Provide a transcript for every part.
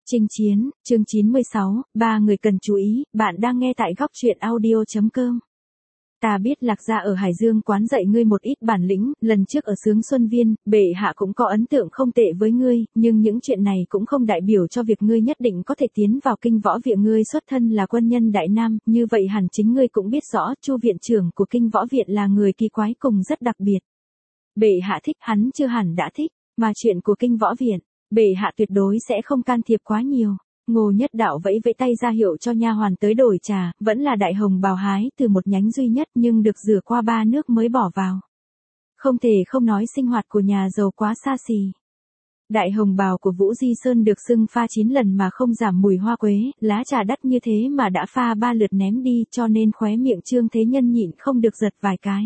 Chinh chiến, chương 96, ba người cần chú ý, bạn đang nghe tại góc truyện audio.com. Ta biết Lạc gia ở Hải Dương quán dạy ngươi một ít bản lĩnh, lần trước ở Sướng Xuân Viên, bệ hạ cũng có ấn tượng không tệ với ngươi, nhưng những chuyện này cũng không đại biểu cho việc ngươi nhất định có thể tiến vào kinh võ viện. Ngươi xuất thân là quân nhân Đại Nam, như vậy hẳn chính ngươi cũng biết rõ, Chu viện trưởng của kinh võ viện là người kỳ quái cùng rất đặc biệt. Bệ hạ thích, hắn chưa hẳn đã thích, mà chuyện của kinh võ viện, bệ hạ tuyệt đối sẽ không can thiệp quá nhiều. Ngô Nhất Đạo vẫy vẫy tay ra hiệu cho nha hoàn tới đổi trà, vẫn là đại hồng bào hái từ một nhánh duy nhất nhưng được rửa qua 3 nước mới bỏ vào. Không thể không nói sinh hoạt của nhà giàu quá xa xỉ. Đại hồng bào của Vũ Di Sơn được xưng pha 9 lần mà không giảm mùi hoa quế, lá trà đắt như thế mà đã pha 3 lượt ném đi, cho nên khóe miệng Trương Thế Nhân nhịn không được giật vài cái.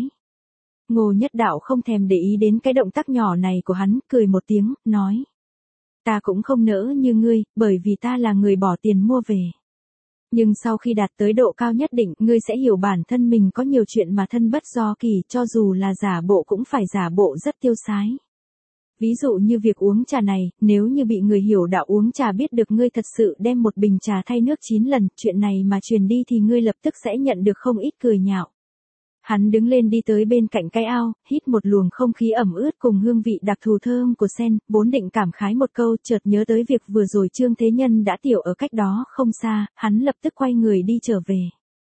Ngô Nhất Đạo không thèm để ý đến cái động tác nhỏ này của hắn, cười một tiếng, nói. Ta cũng không nỡ như ngươi, bởi vì ta là người bỏ tiền mua về. Nhưng sau khi đạt tới độ cao nhất định, ngươi sẽ hiểu bản thân mình có nhiều chuyện mà thân bất do kỳ, cho dù là giả bộ cũng phải giả bộ rất tiêu sái. Ví dụ như việc uống trà này, nếu như bị người hiểu đạo uống trà biết được ngươi thật sự đem một bình trà thay nước 9 lần, chuyện này mà truyền đi thì ngươi lập tức sẽ nhận được không ít cười nhạo. Hắn đứng lên đi tới bên cạnh cái ao, hít một luồng không khí ẩm ướt cùng hương vị đặc thù thơm của sen, vốn định cảm khái một câu, chợt nhớ tới việc vừa rồi Trương Thế Nhân đã tiểu ở cách đó không xa, hắn lập tức quay người đi trở về.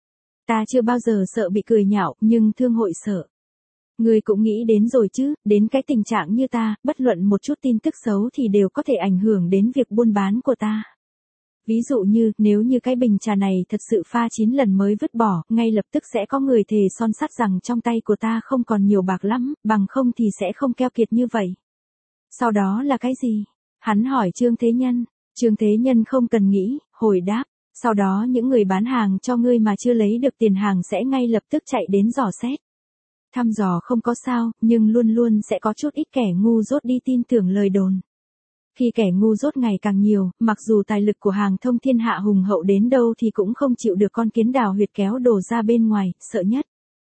Ta chưa bao giờ sợ bị cười nhạo, nhưng thương hội sợ. Ngươi cũng nghĩ đến rồi chứ, đến cái tình trạng như ta, bất luận một chút tin tức xấu thì đều có thể ảnh hưởng đến việc buôn bán của ta. Ví dụ như, nếu như cái bình trà này thật sự pha 9 lần mới vứt bỏ, ngay lập tức sẽ có người thề son sắt rằng trong tay của ta không còn nhiều bạc lắm, bằng không thì sẽ không keo kiệt như vậy. Sau đó là cái gì? Hắn hỏi Trương Thế Nhân. Trương Thế Nhân không cần nghĩ, hồi đáp. Sau đó những người bán hàng cho ngươi mà chưa lấy được tiền hàng sẽ ngay lập tức chạy đến dò xét. Thăm dò không có sao, nhưng luôn luôn sẽ có chút ít kẻ ngu dốt đi tin tưởng lời đồn. Khi kẻ ngu dốt ngày càng nhiều, mặc dù tài lực của Hàng Thông thiên hạ hùng hậu đến đâu thì cũng không chịu được con kiến đào huyệt kéo đổ ra bên ngoài, sợ nhất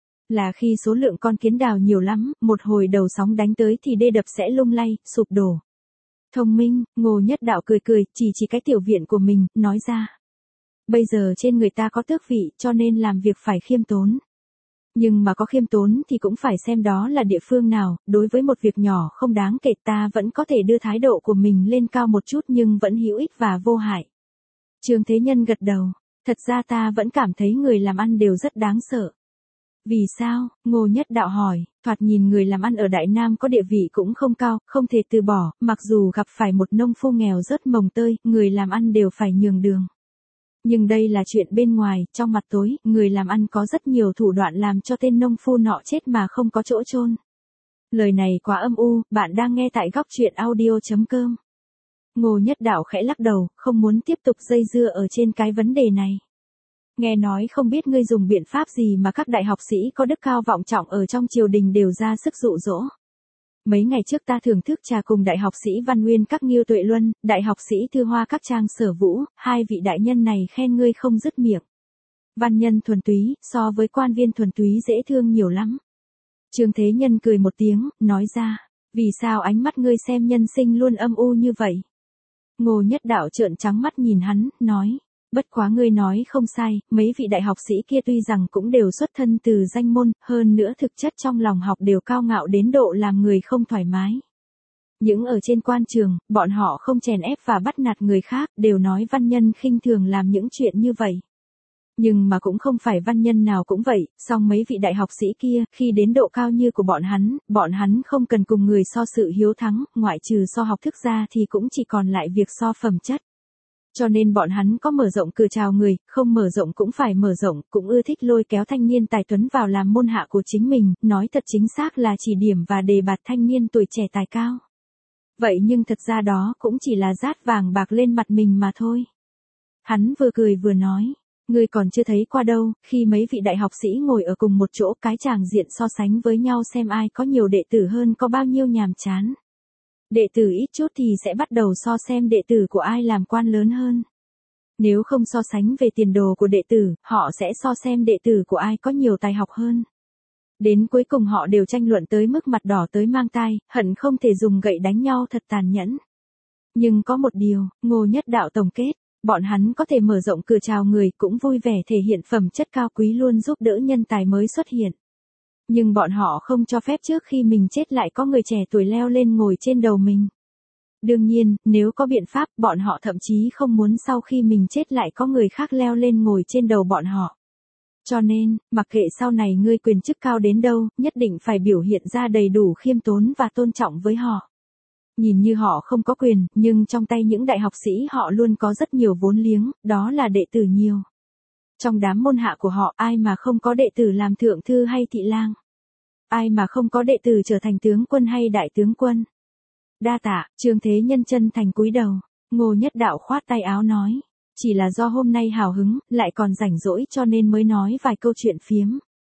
là khi số lượng con kiến đào nhiều lắm, một hồi đầu sóng đánh tới thì đê đập sẽ lung lay, sụp đổ. Thông minh, Ngô Nhất Đạo cười cười, chỉ cái tiểu viện của mình, nói ra. Bây giờ trên người ta có tước vị, cho nên làm việc phải khiêm tốn. Nhưng mà có khiêm tốn thì cũng phải xem đó là địa phương nào, đối với một việc nhỏ không đáng kể ta vẫn có thể đưa thái độ của mình lên cao một chút nhưng vẫn hữu ích và vô hại. Trương Thế Nhân gật đầu, thật ra ta vẫn cảm thấy người làm ăn đều rất đáng sợ. Vì sao? Ngô Nhất Đạo hỏi, thoạt nhìn người làm ăn ở Đại Nam có địa vị cũng không cao, không thể từ bỏ, mặc dù gặp phải một nông phu nghèo rớt mồng tơi, người làm ăn đều phải nhường đường. Nhưng đây là chuyện bên ngoài, trong mặt tối, người làm ăn có rất nhiều thủ đoạn làm cho tên nông phu nọ chết mà không có chỗ chôn. Lời này quá âm u, bạn đang nghe tại góc truyện audio.com. Ngô Nhất Đạo khẽ lắc đầu, không muốn tiếp tục dây dưa ở trên cái vấn đề này. Nghe nói không biết ngươi dùng biện pháp gì mà các đại học sĩ có đức cao vọng trọng ở trong triều đình đều ra sức dụ dỗ. Mấy ngày trước ta thưởng thức trà cùng đại học sĩ Văn Nguyên các Nghiêu Tuệ Luân, đại học sĩ Thư Hoa các Trang Sở Vũ, hai vị đại nhân này khen ngươi không dứt miệng. Văn nhân thuần túy, so với quan viên thuần túy dễ thương nhiều lắm. Trương Thế Nhân cười một tiếng, nói ra, vì sao ánh mắt ngươi xem nhân sinh luôn âm u như vậy? Ngô Nhất Đạo trợn trắng mắt nhìn hắn, nói. Bất quá ngươi nói không sai, mấy vị đại học sĩ kia tuy rằng cũng đều xuất thân từ danh môn, hơn nữa thực chất trong lòng học đều cao ngạo đến độ làm người không thoải mái. Những ở trên quan trường, bọn họ không chèn ép và bắt nạt người khác, đều nói văn nhân khinh thường làm những chuyện như vậy. Nhưng mà cũng không phải văn nhân nào cũng vậy, song mấy vị đại học sĩ kia, khi đến độ cao như của bọn hắn không cần cùng người so sự hiếu thắng, ngoại trừ so học thức ra thì cũng chỉ còn lại việc so phẩm chất. Cho nên bọn hắn có mở rộng cửa chào người, không mở rộng cũng phải mở rộng, cũng ưa thích lôi kéo thanh niên tài tuấn vào làm môn hạ của chính mình, nói thật chính xác là chỉ điểm và đề bạt thanh niên tuổi trẻ tài cao. Vậy nhưng thật ra đó cũng chỉ là rát vàng bạc lên mặt mình mà thôi. Hắn vừa cười vừa nói, ngươi còn chưa thấy qua đâu, khi mấy vị đại học sĩ ngồi ở cùng một chỗ cái tràng diện so sánh với nhau xem ai có nhiều đệ tử hơn có bao nhiêu nhàm chán. Đệ tử ít chút thì sẽ bắt đầu so xem đệ tử của ai làm quan lớn hơn. Nếu không so sánh về tiền đồ của đệ tử, họ sẽ so xem đệ tử của ai có nhiều tài học hơn. Đến cuối cùng họ đều tranh luận tới mức mặt đỏ tới mang tai, hận không thể dùng gậy đánh nhau thật tàn nhẫn. Nhưng có một điều, Ngô Nhất Đạo tổng kết, bọn hắn có thể mở rộng cửa chào người cũng vui vẻ thể hiện phẩm chất cao quý luôn giúp đỡ nhân tài mới xuất hiện. Nhưng bọn họ không cho phép trước khi mình chết lại có người trẻ tuổi leo lên ngồi trên đầu mình. Đương nhiên, nếu có biện pháp, bọn họ thậm chí không muốn sau khi mình chết lại có người khác leo lên ngồi trên đầu bọn họ. Cho nên, mặc kệ sau này ngươi quyền chức cao đến đâu, nhất định phải biểu hiện ra đầy đủ khiêm tốn và tôn trọng với họ. Nhìn như họ không có quyền, nhưng trong tay những đại học sĩ họ luôn có rất nhiều vốn liếng, đó là đệ tử nhiều. Trong đám môn hạ của họ, ai mà không có đệ tử làm thượng thư hay thị lang? Ai mà không có đệ tử trở thành tướng quân hay đại tướng quân? Đa tạ, Trương Thế Nhân chân thành cúi đầu. Ngô Nhất Đạo khoát tay áo nói, chỉ là do hôm nay hào hứng, lại còn rảnh rỗi cho nên mới nói vài câu chuyện phiếm.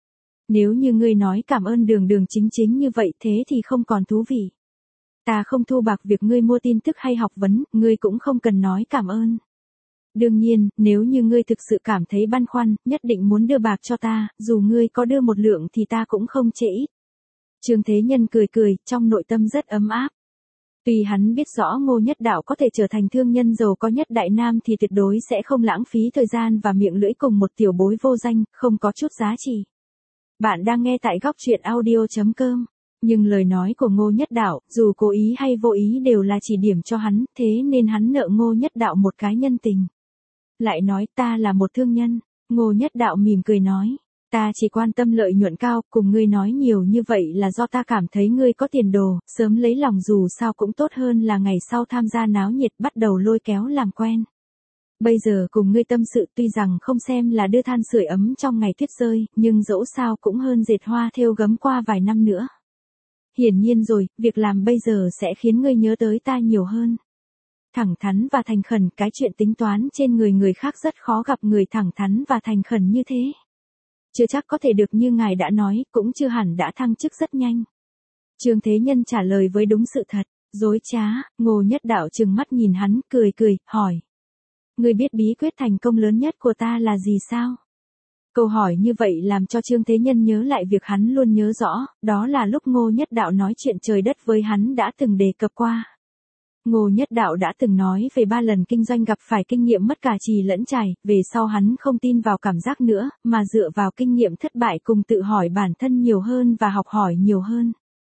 Nếu như ngươi nói cảm ơn đường đường chính chính như vậy thế thì không còn thú vị. Ta không thu bạc việc ngươi mua tin tức hay học vấn, ngươi cũng không cần nói cảm ơn. Đương nhiên, nếu như ngươi thực sự cảm thấy băn khoăn, nhất định muốn đưa bạc cho ta, dù ngươi có đưa một lượng thì ta cũng không chê ít. Trương Thế Nhân cười cười, trong nội tâm rất ấm áp. Tuy hắn biết rõ Ngô Nhất Đạo có thể trở thành thương nhân giàu có nhất Đại Nam thì tuyệt đối sẽ không lãng phí thời gian và miệng lưỡi cùng một tiểu bối vô danh, không có chút giá trị. Bạn đang nghe tại góc truyện audio.com. Nhưng lời nói của Ngô Nhất Đạo, dù cố ý hay vô ý đều là chỉ điểm cho hắn, thế nên hắn nợ Ngô Nhất Đạo một cái nhân tình. Lại nói ta là một thương nhân, Ngô Nhất Đạo mỉm cười nói, ta chỉ quan tâm lợi nhuận cao, cùng ngươi nói nhiều như vậy là do ta cảm thấy ngươi có tiền đồ, sớm lấy lòng dù sao cũng tốt hơn là ngày sau tham gia náo nhiệt bắt đầu lôi kéo làm quen. Bây giờ cùng ngươi tâm sự tuy rằng không xem là đưa than sưởi ấm trong ngày tuyết rơi, nhưng dẫu sao cũng hơn dệt hoa thêu gấm qua vài năm nữa. Hiển nhiên rồi, việc làm bây giờ sẽ khiến ngươi nhớ tới ta nhiều hơn. Thẳng thắn và thành khẩn, cái chuyện tính toán trên người người khác rất khó gặp người thẳng thắn và thành khẩn như thế. Chưa chắc có thể được như ngài đã nói, cũng chưa hẳn đã thăng chức rất nhanh. Trương Thế Nhân trả lời với đúng sự thật, dối trá. Ngô Nhất Đạo trừng mắt nhìn hắn, cười cười, hỏi. Ngươi biết bí quyết thành công lớn nhất của ta là gì sao? Câu hỏi như vậy làm cho Trương Thế Nhân nhớ lại việc hắn luôn nhớ rõ, đó là lúc Ngô Nhất Đạo nói chuyện trời đất với hắn đã từng đề cập qua. Ngô Nhất Đạo đã từng nói về 3 lần kinh doanh gặp phải kinh nghiệm mất cả trì lẫn trải, về sau hắn không tin vào cảm giác nữa, mà dựa vào kinh nghiệm thất bại cùng tự hỏi bản thân nhiều hơn và học hỏi nhiều hơn.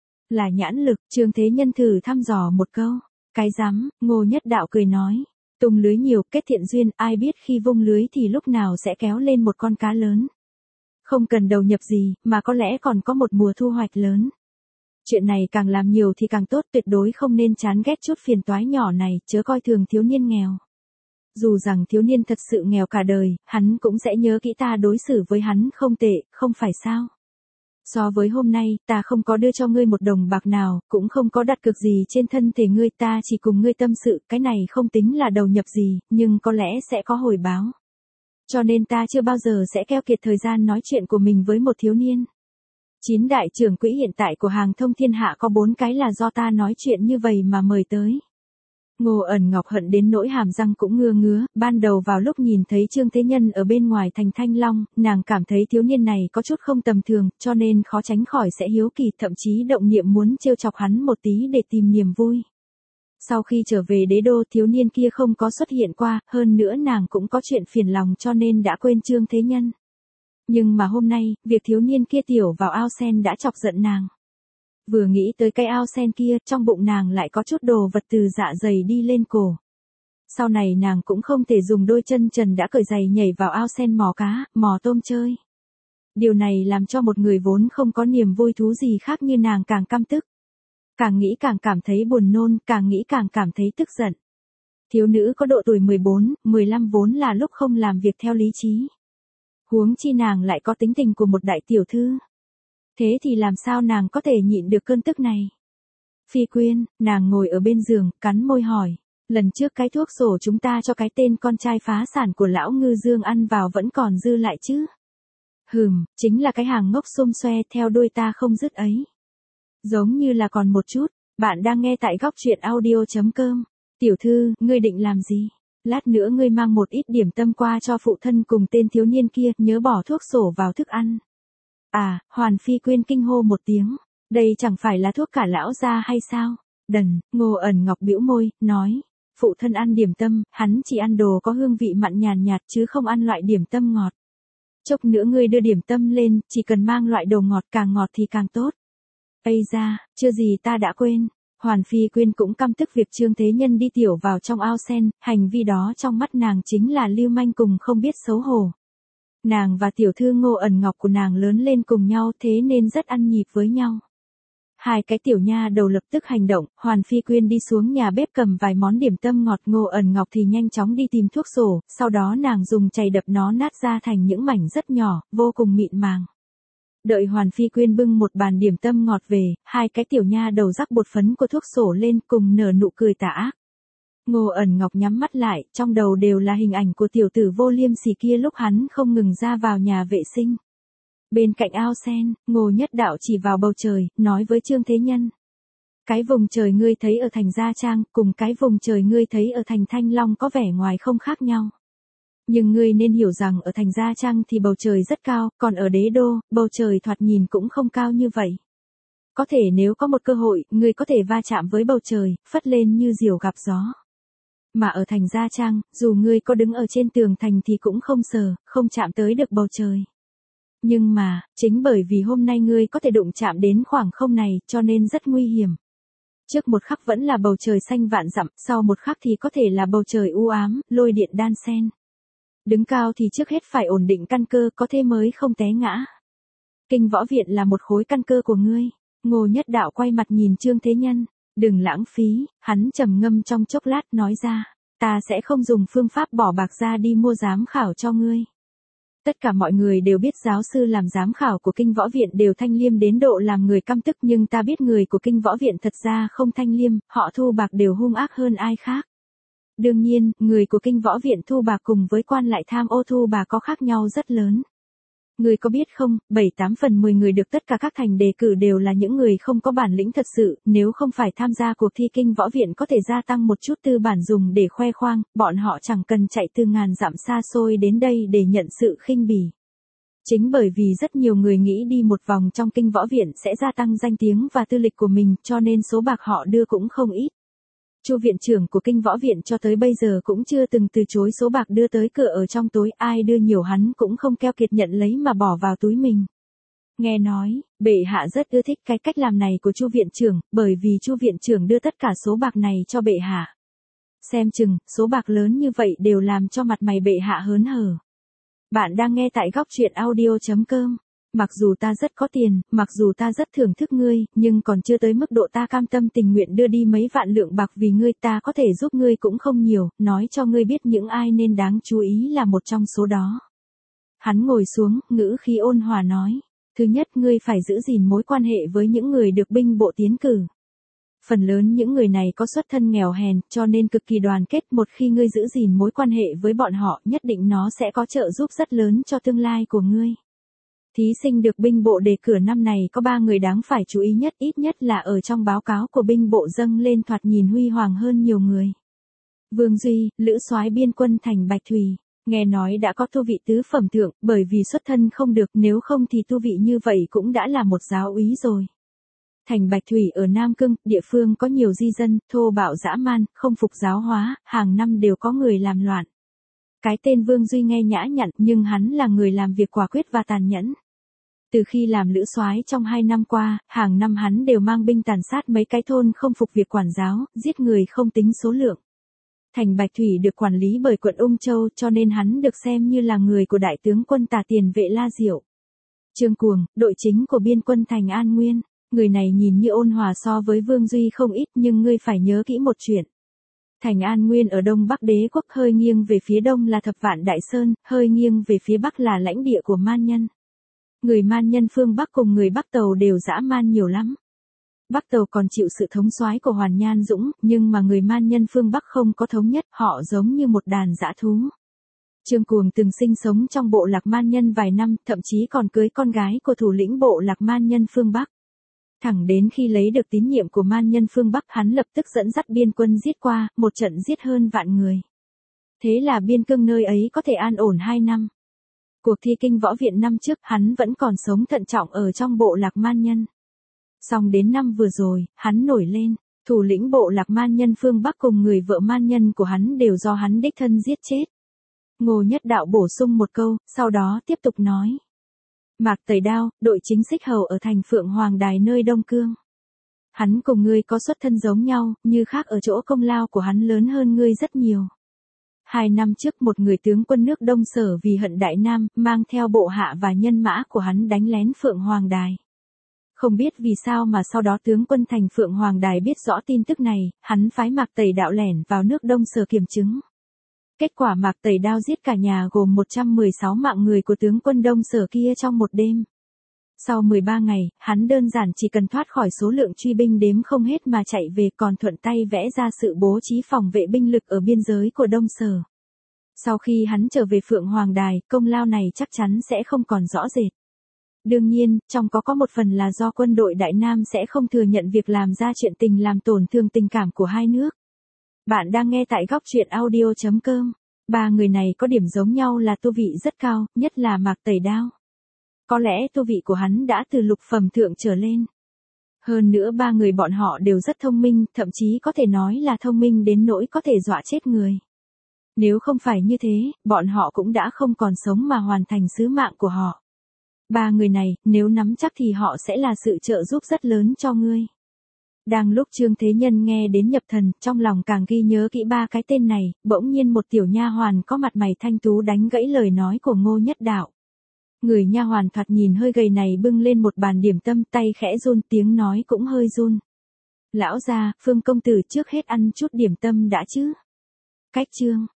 Là nhãn lực, Trương Thế Nhân thử thăm dò một câu. Cái rắm, Ngô Nhất Đạo cười nói. Tung lưới nhiều, kết thiện duyên, ai biết khi vung lưới thì lúc nào sẽ kéo lên một con cá lớn. Không cần đầu nhập gì, mà có lẽ còn có một mùa thu hoạch lớn. Chuyện này càng làm nhiều thì càng tốt, tuyệt đối không nên chán ghét chút phiền toái nhỏ này, chớ coi thường thiếu niên nghèo. Dù rằng thiếu niên thật sự nghèo cả đời, hắn cũng sẽ nhớ kỹ ta đối xử với hắn không tệ, không phải sao? So với hôm nay, ta không có đưa cho ngươi một đồng bạc nào, cũng không có đặt cược gì trên thân thể ngươi, ta chỉ cùng ngươi tâm sự, cái này không tính là đầu nhập gì, nhưng có lẽ sẽ có hồi báo. Cho nên ta chưa bao giờ sẽ keo kiệt thời gian nói chuyện của mình với một thiếu niên. 9 đại trưởng quỹ hiện tại của hàng thông thiên hạ có 4 cái là do ta nói chuyện như vậy mà mời tới. Ngô Ẩn Ngọc hận đến nỗi hàm răng cũng ngứa ngứa, ban đầu vào lúc nhìn thấy Trương Thế Nhân ở bên ngoài thành Thanh Long, nàng cảm thấy thiếu niên này có chút không tầm thường, cho nên khó tránh khỏi sẽ hiếu kỳ, thậm chí động niệm muốn trêu chọc hắn một tí để tìm niềm vui. Sau khi trở về đế đô, thiếu niên kia không có xuất hiện qua, hơn nữa nàng cũng có chuyện phiền lòng cho nên đã quên Trương Thế Nhân. Nhưng mà hôm nay, việc thiếu niên kia tiểu vào ao sen đã chọc giận nàng. Vừa nghĩ tới cái ao sen kia, trong bụng nàng lại có chút đồ vật từ dạ dày đi lên cổ. Sau này nàng cũng không thể dùng đôi chân trần đã cởi giày nhảy vào ao sen mò cá, mò tôm chơi. Điều này làm cho một người vốn không có niềm vui thú gì khác như nàng càng căm tức. Càng nghĩ càng cảm thấy buồn nôn, càng nghĩ càng cảm thấy tức giận. Thiếu nữ có độ tuổi 14, 15 vốn là lúc không làm việc theo lý trí. Huống chi nàng lại có tính tình của một đại tiểu thư. Thế thì làm sao nàng có thể nhịn được cơn tức này? Phi Quyên, nàng ngồi ở bên giường, cắn môi hỏi. Lần trước cái thuốc sổ chúng ta cho cái tên con trai phá sản của lão Ngư Dương ăn vào vẫn còn dư lại chứ? Chính là cái hàng ngốc xôm xoe theo đuôi ta không dứt ấy. Giống như là còn một chút, bạn đang nghe tại góc truyện audio.com. Tiểu thư, ngươi định làm gì? Lát nữa ngươi mang một ít điểm tâm qua cho phụ thân cùng tên thiếu niên kia, nhớ bỏ thuốc sổ vào thức ăn. À, Hoàn Phi Quyên kinh hô một tiếng. Đây chẳng phải là thuốc cả lão gia hay sao? Đần, Ngô Ẩn Ngọc bĩu môi, nói. phụ thân ăn điểm tâm, hắn chỉ ăn đồ có hương vị mặn nhàn nhạt chứ không ăn loại điểm tâm ngọt. Chốc nữa ngươi đưa điểm tâm lên, chỉ cần mang loại đồ ngọt càng ngọt thì càng tốt. Ây da, chưa gì ta đã quên. Hoàn Phi Quyên cũng căm tức việc Trương Thế Nhân đi tiểu vào trong ao sen, hành vi đó trong mắt nàng chính là lưu manh cùng không biết xấu hổ. Nàng và tiểu thư Ngô Ẩn Ngọc của nàng lớn lên cùng nhau thế nên rất ăn nhịp với nhau. Hai cái tiểu nha đầu lập tức hành động, Hoàn Phi Quyên đi xuống nhà bếp cầm vài món điểm tâm ngọt, Ngô Ẩn Ngọc thì nhanh chóng đi tìm thuốc sổ, sau đó nàng dùng chày đập nó nát ra thành những mảnh rất nhỏ, vô cùng mịn màng. Đợi Hoàn Phi Quyên bưng một bàn điểm tâm ngọt về, hai cái tiểu nha đầu rắc bột phấn của thuốc sổ lên cùng nở nụ cười tà ác. Ngô Ẩn Ngọc nhắm mắt lại, trong đầu đều là hình ảnh của tiểu tử vô liêm sỉ kia lúc hắn không ngừng ra vào nhà vệ sinh. Bên cạnh ao sen, Ngô Nhất Đạo chỉ vào bầu trời, nói với Trương Thế Nhân. Cái vùng trời ngươi thấy ở thành Gia Trang, cùng cái vùng trời ngươi thấy ở thành Thanh Long có vẻ ngoài không khác nhau. Nhưng ngươi nên hiểu rằng ở thành Gia Trang thì bầu trời rất cao, còn ở Đế Đô, bầu trời thoạt nhìn cũng không cao như vậy. Có thể nếu có một cơ hội, ngươi có thể va chạm với bầu trời, phất lên như diều gặp gió. Mà ở thành Gia Trang, dù ngươi có đứng ở trên tường thành thì cũng không sờ, không chạm tới được bầu trời. Nhưng mà, chính bởi vì hôm nay ngươi có thể đụng chạm đến khoảng không này, cho nên rất nguy hiểm. Trước một khắc vẫn là bầu trời xanh vạn dặm, sau một khắc thì có thể là bầu trời u ám, lôi điện đan xen. Đứng cao thì trước hết phải ổn định căn cơ, có thế mới không té ngã. Kinh Võ Viện là một khối căn cơ của ngươi. Ngô Nhất Đạo quay mặt nhìn Trương Thế Nhân. Đừng lãng phí, hắn trầm ngâm trong chốc lát nói ra. Ta sẽ không dùng phương pháp bỏ bạc ra đi mua giám khảo cho ngươi. Tất cả mọi người đều biết giáo sư làm giám khảo của Kinh Võ Viện đều thanh liêm đến độ làm người căm tức, nhưng ta biết người của Kinh Võ Viện thật ra không thanh liêm, họ thu bạc đều hung ác hơn ai khác. Đương nhiên, người của Kinh Võ Viện thu bạc cùng với quan lại tham ô thu bạc có khác nhau rất lớn. Người có biết không, 7-8 phần 10 người được tất cả các thành đề cử đều là những người không có bản lĩnh thật sự, nếu không phải tham gia cuộc thi Kinh Võ Viện có thể gia tăng một chút tư bản dùng để khoe khoang, bọn họ chẳng cần chạy từ ngàn dặm xa xôi đến đây để nhận sự khinh bỉ. Chính bởi vì rất nhiều người nghĩ đi một vòng trong Kinh Võ Viện sẽ gia tăng danh tiếng và tư lịch của mình, cho nên số bạc họ đưa cũng không ít. Chu viện trưởng của Kinh Võ Viện cho tới bây giờ cũng chưa từng từ chối số bạc đưa tới cửa ở trong tối, ai đưa nhiều hắn cũng không keo kiệt nhận lấy mà bỏ vào túi mình. Nghe nói, bệ hạ rất ưa thích cái cách làm này của Chu viện trưởng, bởi vì Chu viện trưởng đưa tất cả số bạc này cho bệ hạ. Xem chừng, số bạc lớn như vậy đều làm cho mặt mày bệ hạ hớn hở. Bạn đang nghe tại góc truyện audio.com. Mặc dù ta rất có tiền, mặc dù ta rất thưởng thức ngươi, nhưng còn chưa tới mức độ ta cam tâm tình nguyện đưa đi mấy vạn lượng bạc vì ngươi, ta có thể giúp ngươi cũng không nhiều, nói cho ngươi biết những ai nên đáng chú ý là một trong số đó. Hắn ngồi xuống, ngữ khí ôn hòa nói. Thứ nhất, ngươi phải giữ gìn mối quan hệ với những người được binh bộ tiến cử. Phần lớn những người này có xuất thân nghèo hèn, cho nên cực kỳ đoàn kết, một khi ngươi giữ gìn mối quan hệ với bọn họ, nhất định nó sẽ có trợ giúp rất lớn cho tương lai của ngươi. Thí sinh được binh bộ đề cử năm này có 3 người đáng phải chú ý nhất, ít nhất là ở trong báo cáo của binh bộ dâng lên thoạt nhìn huy hoàng hơn nhiều người. Vương Duy, lữ soái biên quân thành Bạch Thủy, nghe nói đã có tu vị tứ phẩm thượng, bởi vì xuất thân không được, nếu không thì tu vị như vậy cũng đã là một giáo úy rồi. Thành Bạch Thủy ở Nam Cương, địa phương có nhiều di dân, thô bạo dã man, không phục giáo hóa, hàng năm đều có người làm loạn. Cái tên Vương Duy nghe nhã nhặn, nhưng hắn là người làm việc quả quyết và tàn nhẫn. Từ khi làm lữ soái trong 2 năm qua, hàng năm hắn đều mang binh tàn sát mấy cái thôn không phục việc quản giáo, giết người không tính số lượng. Thành Bạch Thủy được quản lý bởi quận Ung Châu, cho nên hắn được xem như là người của đại tướng quân Tả Tiền Vệ La Diệu. Trương Cuồng, đội chính của biên quân thành An Nguyên, người này nhìn như ôn hòa so với Vương Duy không ít, nhưng ngươi phải nhớ kỹ một chuyện. Thành An Nguyên ở đông bắc đế quốc, hơi nghiêng về phía đông là Thập Vạn Đại Sơn, hơi nghiêng về phía bắc là lãnh địa của man nhân. Người man nhân phương Bắc cùng người Bắc Tàu đều dã man nhiều lắm. Bắc Tàu còn chịu sự thống soái của Hoàn Nhan Dũng, nhưng mà người man nhân phương Bắc không có thống nhất, họ giống như một đàn dã thú. Trương Cuồng từng sinh sống trong bộ lạc man nhân vài năm, thậm chí còn cưới con gái của thủ lĩnh bộ lạc man nhân phương Bắc. Thẳng đến khi lấy được tín nhiệm của man nhân phương Bắc, hắn lập tức dẫn dắt biên quân giết qua, một trận giết hơn vạn người. Thế là biên cương nơi ấy có thể an ổn 2 năm. Cuộc thi Kinh Võ Viện năm trước, hắn vẫn còn sống thận trọng ở trong bộ lạc man nhân. Xong đến năm vừa rồi, hắn nổi lên, Thủ lĩnh bộ lạc man nhân phương Bắc cùng người vợ man nhân của hắn đều do hắn đích thân giết chết. Ngô Nhất Đạo bổ sung một câu, sau đó tiếp tục nói. Mạc Tẩy Đao, đội chính xích hầu ở thành Phượng Hoàng Đài nơi Đông Cương. Hắn cùng ngươi có xuất thân giống nhau, như khác ở chỗ công lao của hắn lớn hơn ngươi rất nhiều. 2 năm trước một người tướng quân nước Đông Sở vì hận Đại Nam, mang theo bộ hạ và nhân mã của hắn đánh lén Phượng Hoàng Đài. Không biết vì sao mà sau đó tướng quân thành Phượng Hoàng Đài biết rõ tin tức này, hắn phái Mạc Tẩy Đạo lẻn vào nước Đông Sở kiểm chứng. Kết quả Mạc Tẩy Đao giết cả nhà gồm 116 mạng người của tướng quân Đông Sở kia trong một đêm. Sau 13 ngày, hắn đơn giản chỉ cần thoát khỏi số lượng truy binh đếm không hết mà chạy về, còn thuận tay vẽ ra sự bố trí phòng vệ binh lực ở biên giới của Đông Sở. Sau khi hắn trở về Phượng Hoàng Đài, công lao này chắc chắn sẽ không còn rõ rệt. Đương nhiên, trong có một phần là do quân đội Đại Nam sẽ không thừa nhận việc làm ra chuyện tình làm tổn thương tình cảm của hai nước. Bạn đang nghe tại góc truyện audio.com. 3 người này có điểm giống nhau là tu vị rất cao, nhất là Mạc Tẩy Đao. Có lẽ tu vị của hắn đã từ lục phẩm thượng trở lên. Hơn nữa 3 người bọn họ đều rất thông minh, thậm chí có thể nói là thông minh đến nỗi có thể dọa chết người. Nếu không phải như thế, bọn họ cũng đã không còn sống mà hoàn thành sứ mạng của họ. 3 người này, nếu nắm chắc thì họ sẽ là sự trợ giúp rất lớn cho ngươi. Đang lúc Trương Thế Nhân nghe đến nhập thần, trong lòng càng ghi nhớ kỹ 3 cái tên này, bỗng nhiên một tiểu nha hoàn có mặt mày thanh tú đánh gãy lời nói của Ngô Nhất Đạo. Người nha hoàn thoạt nhìn hơi gầy này bưng lên một bàn điểm tâm, tay khẽ run, tiếng nói cũng hơi run. Lão gia, Phương công tử trước hết ăn chút điểm tâm đã chứ. Cách chương.